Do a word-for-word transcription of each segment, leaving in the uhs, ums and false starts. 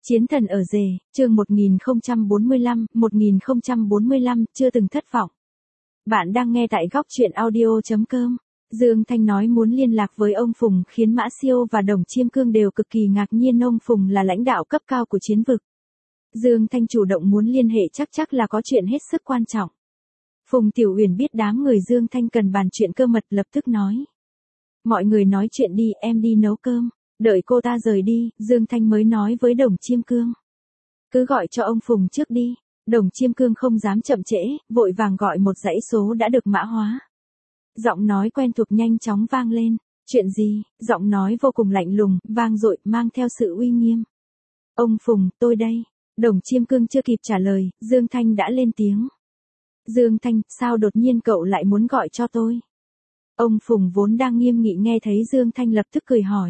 Chiến thần ở rể, chương một nghìn không trăm bốn mươi lăm, một nghìn không trăm bốn mươi lăm, chưa từng thất vọng. Bạn đang nghe tại góc truyện audio chấm com. Dương Thanh nói muốn liên lạc với ông Phùng khiến Mã Siêu và Đồng Chiêm Cương đều cực kỳ ngạc nhiên, ông Phùng là lãnh đạo cấp cao của chiến vực. Dương Thanh chủ động muốn liên hệ chắc chắc là có chuyện hết sức quan trọng. Phùng Tiểu Uyển biết đám người Dương Thanh cần bàn chuyện cơ mật lập tức nói. Mọi người nói chuyện đi, em đi nấu cơm. Đợi cô ta rời đi, Dương Thanh mới nói với Đồng Chiêm Cương. Cứ gọi cho ông Phùng trước đi. Đồng Chiêm Cương không dám chậm trễ, vội vàng gọi một dãy số đã được mã hóa. Giọng nói quen thuộc nhanh chóng vang lên. Chuyện gì? Giọng nói vô cùng lạnh lùng, vang dội, mang theo sự uy nghiêm. Ông Phùng, tôi đây. Đồng Chiêm Cương chưa kịp trả lời, Dương Thanh đã lên tiếng. Dương Thanh, sao đột nhiên cậu lại muốn gọi cho tôi? Ông Phùng vốn đang nghiêm nghị nghe thấy Dương Thanh lập tức cười hỏi.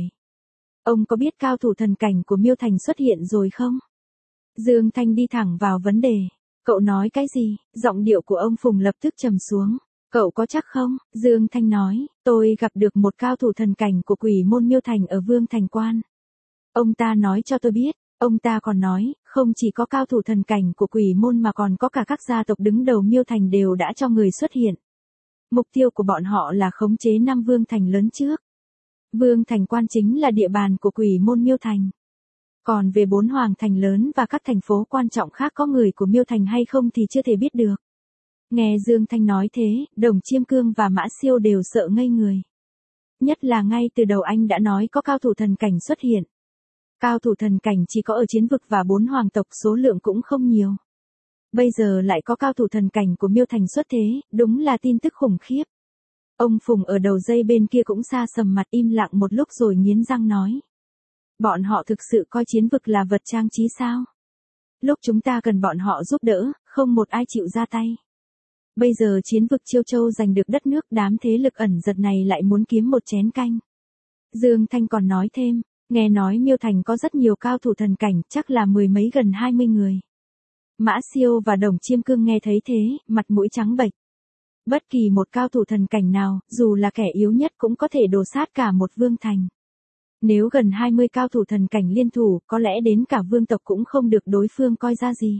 Ông có biết cao thủ thần cảnh của Miêu Thành xuất hiện rồi không? Dương Thanh đi thẳng vào vấn đề. Cậu nói cái gì? Giọng điệu của ông Phùng lập tức trầm xuống. Cậu có chắc không? Dương Thanh nói, tôi gặp được một cao thủ thần cảnh của quỷ môn Miêu Thành ở Vương Thành Quan. Ông ta nói cho tôi biết, ông ta còn nói, không chỉ có cao thủ thần cảnh của quỷ môn mà còn có cả các gia tộc đứng đầu Miêu Thành đều đã cho người xuất hiện. Mục tiêu của bọn họ là khống chế năm Vương Thành lớn trước. Vương Thành Quan chính là địa bàn của quỷ môn Miêu Thành. Còn về bốn hoàng thành lớn và các thành phố quan trọng khác có người của Miêu Thành hay không thì chưa thể biết được. Nghe Dương Thanh nói thế, Đồng Chiêm Cương và Mã Siêu đều sợ ngây người. Nhất là ngay từ đầu anh đã nói có cao thủ thần cảnh xuất hiện. Cao thủ thần cảnh chỉ có ở chiến vực và bốn hoàng tộc, số lượng cũng không nhiều. Bây giờ lại có cao thủ thần cảnh của Miêu Thành xuất thế, đúng là tin tức khủng khiếp. Ông Phùng ở đầu dây bên kia cũng xa sầm mặt, im lặng một lúc rồi nghiến răng nói. Bọn họ thực sự coi chiến vực là vật trang trí sao? Lúc chúng ta cần bọn họ giúp đỡ, không một ai chịu ra tay. Bây giờ chiến vực Chiêu Châu giành được đất nước, đám thế lực ẩn giật này lại muốn kiếm một chén canh. Dương Thanh còn nói thêm, nghe nói Miêu Thành có rất nhiều cao thủ thần cảnh, chắc là mười mấy gần hai mươi người. Mã Siêu và Đồng Chiêm Cương nghe thấy thế, mặt mũi trắng bệch. Bất kỳ một cao thủ thần cảnh nào, dù là kẻ yếu nhất cũng có thể đổ sát cả một vương thành. Nếu gần hai mươi cao thủ thần cảnh liên thủ, có lẽ đến cả vương tộc cũng không được đối phương coi ra gì.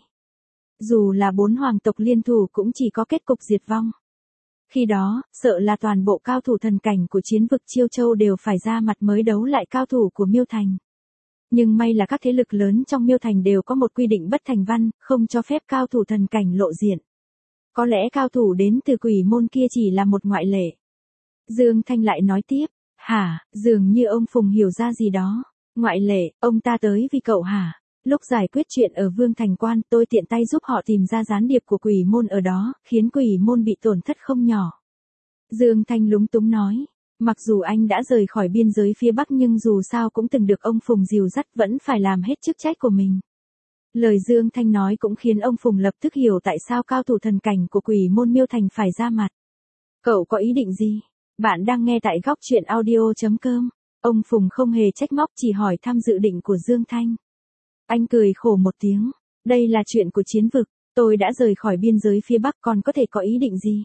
Dù là bốn hoàng tộc liên thủ cũng chỉ có kết cục diệt vong. Khi đó, sợ là toàn bộ cao thủ thần cảnh của chiến vực Chiêu Châu đều phải ra mặt mới đấu lại cao thủ của Miêu Thành. Nhưng may là các thế lực lớn trong Miêu Thành đều có một quy định bất thành văn, không cho phép cao thủ thần cảnh lộ diện. Có lẽ cao thủ đến từ quỷ môn kia chỉ là một ngoại lệ. Dương Thanh lại nói tiếp, hả, dường như ông Phùng hiểu ra gì đó. Ngoại lệ, ông ta tới vì cậu hả? Lúc giải quyết chuyện ở Vương Thành Quan, tôi tiện tay giúp họ tìm ra gián điệp của quỷ môn ở đó, khiến quỷ môn bị tổn thất không nhỏ. Dương Thanh lúng túng nói, mặc dù anh đã rời khỏi biên giới phía Bắc nhưng dù sao cũng từng được ông Phùng dìu dắt, vẫn phải làm hết chức trách của mình. Lời Dương Thanh nói cũng khiến ông Phùng lập tức hiểu tại sao cao thủ thần cảnh của quỷ môn Miêu Thành phải ra mặt. Cậu có ý định gì? Bạn đang nghe tại góc truyện audio chấm com. Ông Phùng không hề trách móc, chỉ hỏi thăm dự định của Dương Thanh. Anh cười khổ một tiếng. Đây là chuyện của chiến vực, tôi đã rời khỏi biên giới phía Bắc, còn có thể có ý định gì?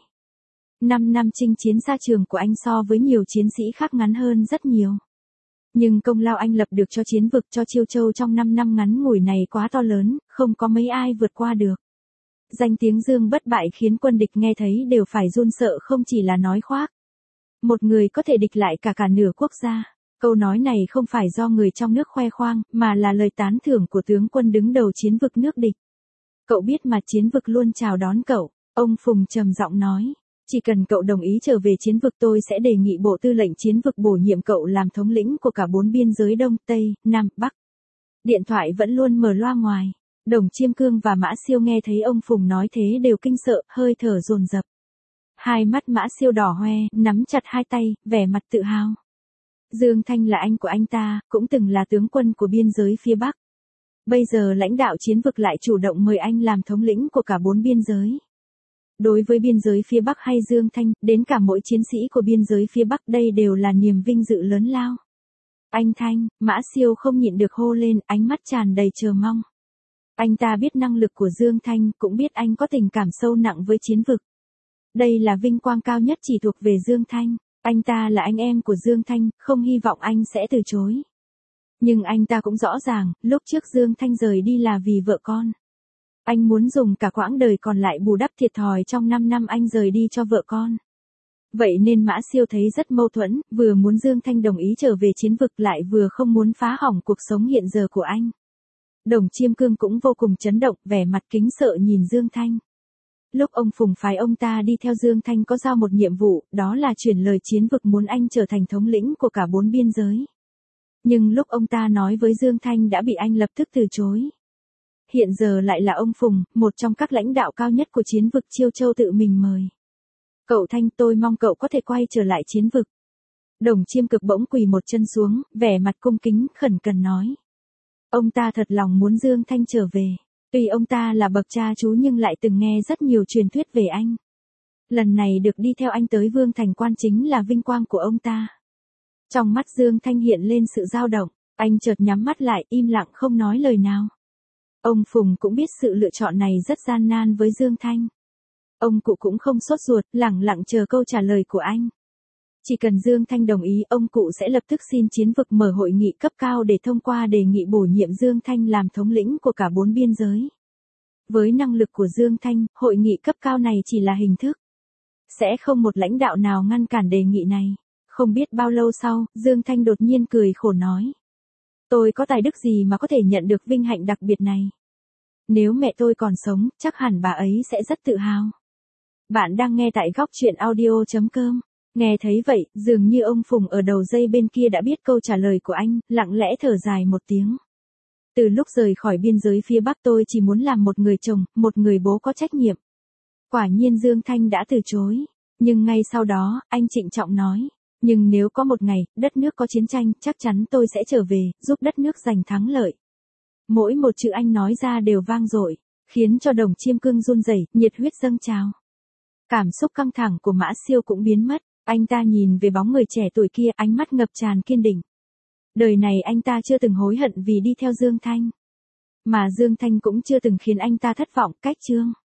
Năm năm chinh chiến xa trường của anh so với nhiều chiến sĩ khác ngắn hơn rất nhiều. Nhưng công lao anh lập được cho chiến vực, cho Chiêu Châu trong năm năm ngắn ngủi này quá to lớn, không có mấy ai vượt qua được. Danh tiếng Dương bất bại khiến quân địch nghe thấy đều phải run sợ, không chỉ là nói khoác. Một người có thể địch lại cả cả nửa quốc gia. Câu nói này không phải do người trong nước khoe khoang, mà là lời tán thưởng của tướng quân đứng đầu chiến vực nước địch. Cậu biết mà, chiến vực luôn chào đón cậu. Ông Phùng trầm giọng nói. Chỉ cần cậu đồng ý trở về chiến vực, tôi sẽ đề nghị Bộ Tư lệnh chiến vực bổ nhiệm cậu làm thống lĩnh của cả bốn biên giới Đông, Tây, Nam, Bắc. Điện thoại vẫn luôn mở loa ngoài. Đồng Chiêm Cương và Mã Siêu nghe thấy ông Phùng nói thế đều kinh sợ, hơi thở dồn dập. Hai mắt Mã Siêu đỏ hoe, nắm chặt hai tay, vẻ mặt tự hào. Dương Thanh là anh của anh ta, cũng từng là tướng quân của biên giới phía Bắc. Bây giờ lãnh đạo chiến vực lại chủ động mời anh làm thống lĩnh của cả bốn biên giới. Đối với biên giới phía Bắc hay Dương Thanh, đến cả mỗi chiến sĩ của biên giới phía Bắc, đây đều là niềm vinh dự lớn lao. Anh Thanh, Mã Siêu không nhịn được hô lên, ánh mắt tràn đầy chờ mong. Anh ta biết năng lực của Dương Thanh, cũng biết anh có tình cảm sâu nặng với chiến vực. Đây là vinh quang cao nhất chỉ thuộc về Dương Thanh. Anh ta là anh em của Dương Thanh, không hy vọng anh sẽ từ chối. Nhưng anh ta cũng rõ ràng, lúc trước Dương Thanh rời đi là vì vợ con. Anh muốn dùng cả quãng đời còn lại bù đắp thiệt thòi trong năm năm anh rời đi cho vợ con. Vậy nên Mã Siêu thấy rất mâu thuẫn, vừa muốn Dương Thanh đồng ý trở về chiến vực lại vừa không muốn phá hỏng cuộc sống hiện giờ của anh. Đồng Chiêm Cương cũng vô cùng chấn động, vẻ mặt kính sợ nhìn Dương Thanh. Lúc ông Phùng phái ông ta đi theo Dương Thanh có giao một nhiệm vụ, đó là chuyển lời chiến vực muốn anh trở thành thống lĩnh của cả bốn biên giới. Nhưng lúc ông ta nói với Dương Thanh đã bị anh lập tức từ chối. Hiện giờ lại là ông Phùng, một trong các lãnh đạo cao nhất của chiến vực Chiêu Châu tự mình mời. Cậu Thanh, tôi mong cậu có thể quay trở lại chiến vực. Đồng Chiêm Cực bỗng quỳ một chân xuống, vẻ mặt cung kính, khẩn cần nói. Ông ta thật lòng muốn Dương Thanh trở về. Tuy ông ta là bậc cha chú nhưng lại từng nghe rất nhiều truyền thuyết về anh. Lần này được đi theo anh tới Vương Thành Quan chính là vinh quang của ông ta. Trong mắt Dương Thanh hiện lên sự dao động, anh chợt nhắm mắt lại, im lặng không nói lời nào. Ông Phùng cũng biết sự lựa chọn này rất gian nan với Dương Thanh. Ông cụ cũng không sốt ruột, lẳng lặng chờ câu trả lời của anh. Chỉ cần Dương Thanh đồng ý, ông cụ sẽ lập tức xin chiến vực mở hội nghị cấp cao để thông qua đề nghị bổ nhiệm Dương Thanh làm thống lĩnh của cả bốn biên giới. Với năng lực của Dương Thanh, hội nghị cấp cao này chỉ là hình thức. Sẽ không một lãnh đạo nào ngăn cản đề nghị này. Không biết bao lâu sau, Dương Thanh đột nhiên cười khổ nói. Tôi có tài đức gì mà có thể nhận được vinh hạnh đặc biệt này? Nếu mẹ tôi còn sống, chắc hẳn bà ấy sẽ rất tự hào. Bạn đang nghe tại góc truyện audio chấm com. Nghe thấy vậy, dường như ông Phùng ở đầu dây bên kia đã biết câu trả lời của anh, lặng lẽ thở dài một tiếng. Từ lúc rời khỏi biên giới phía Bắc tôi chỉ muốn làm một người chồng, một người bố có trách nhiệm. Quả nhiên Dương Thanh đã từ chối. Nhưng ngay sau đó, anh trịnh trọng nói. Nhưng nếu có một ngày, đất nước có chiến tranh, chắc chắn tôi sẽ trở về, giúp đất nước giành thắng lợi. Mỗi một chữ anh nói ra đều vang dội, khiến cho Đồng Chiêm Cương run rẩy, nhiệt huyết dâng trào. Cảm xúc căng thẳng của Mã Siêu cũng biến mất, anh ta nhìn về bóng người trẻ tuổi kia, ánh mắt ngập tràn kiên định. Đời này anh ta chưa từng hối hận vì đi theo Dương Thanh. Mà Dương Thanh cũng chưa từng khiến anh ta thất vọng, cách chương.